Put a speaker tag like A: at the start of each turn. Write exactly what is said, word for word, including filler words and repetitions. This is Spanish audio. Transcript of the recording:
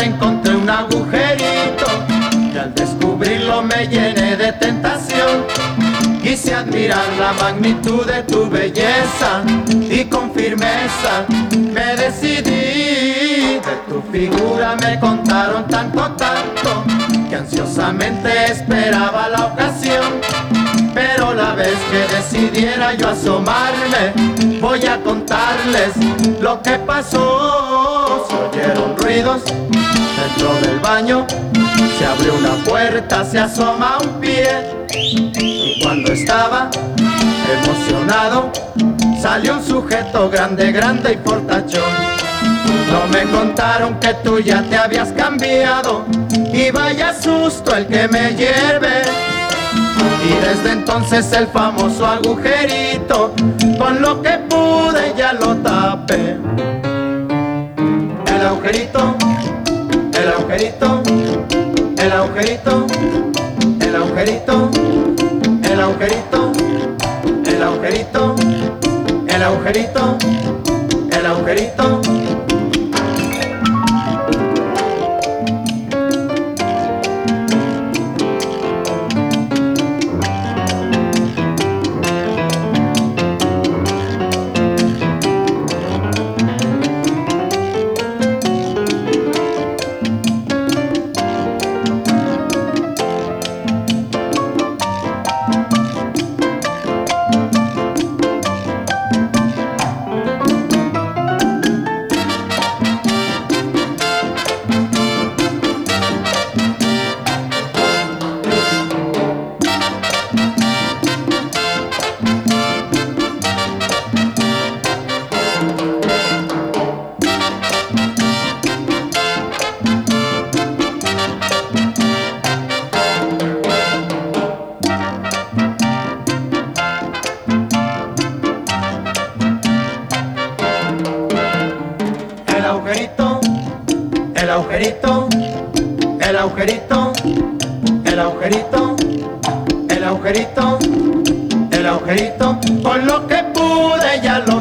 A: encontré un agujerito y al descubrirlo me llené de tentación. Quise admirar la magnitud de tu belleza y con firmeza me decidí. De tu figura me contaron tanto, tanto, que ansiosamente esperaba la ocasión. Pero la vez que decidiera yo asomarme, voy a contarles lo que pasó. Se oyeron ruidos dentro del baño, se abrió una puerta, se asoma un pie. Y cuando estaba emocionado, salió un sujeto grande, grande y fortachón. No me contaron que tú ya te habías cambiado, y vaya susto el que me lleve. Y desde entonces el famoso agujerito, con lo que pude ya lo tapé. El agujerito, el agujerito, el agujerito, el agujerito, el agujerito, el agujerito, el agujerito, el agujerito. El agujerito, el agujerito, el agujerito, el agujerito, el agujerito, con lo que pude ya lo